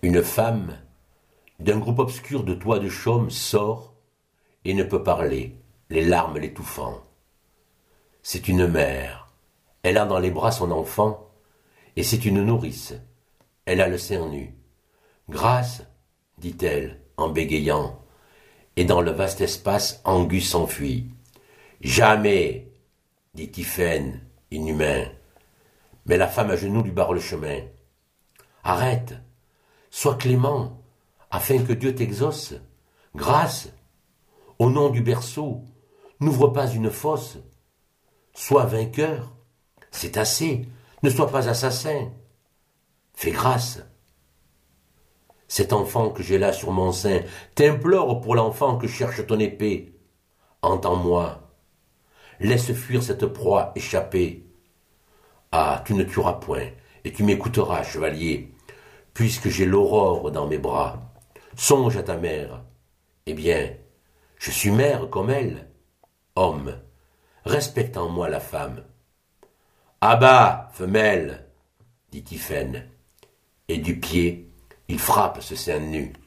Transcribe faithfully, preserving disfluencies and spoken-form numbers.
Une femme, d'un groupe obscur de toits de chaume, sort et ne peut parler, les larmes l'étouffant. C'est une mère, elle a dans les bras son enfant, et c'est une nourrice, elle a le sein nu. Grâce, dit-elle, en bégayant, et dans le vaste espace, Angus s'enfuit. Jamais, dit Tiphaine, inhumain, mais la femme à genoux lui barre le chemin. Arrête, sois clément, afin que Dieu t'exauce. Grâce, au nom du berceau, n'ouvre pas une fosse. Sois vainqueur, c'est assez, ne sois pas assassin. Fais grâce. Cet enfant que j'ai là sur mon sein t'implore pour l'enfant que cherche ton épée. Entends-moi, laisse fuir cette proie échappée. Ah, tu ne tueras point, et tu m'écouteras, chevalier, puisque j'ai l'aurore dans mes bras. Songe à ta mère. Eh bien, je suis mère comme elle. Homme, respecte en moi la femme. À bas, femelle, dit Tiphaine, et du pied, il frappe ce sein nu.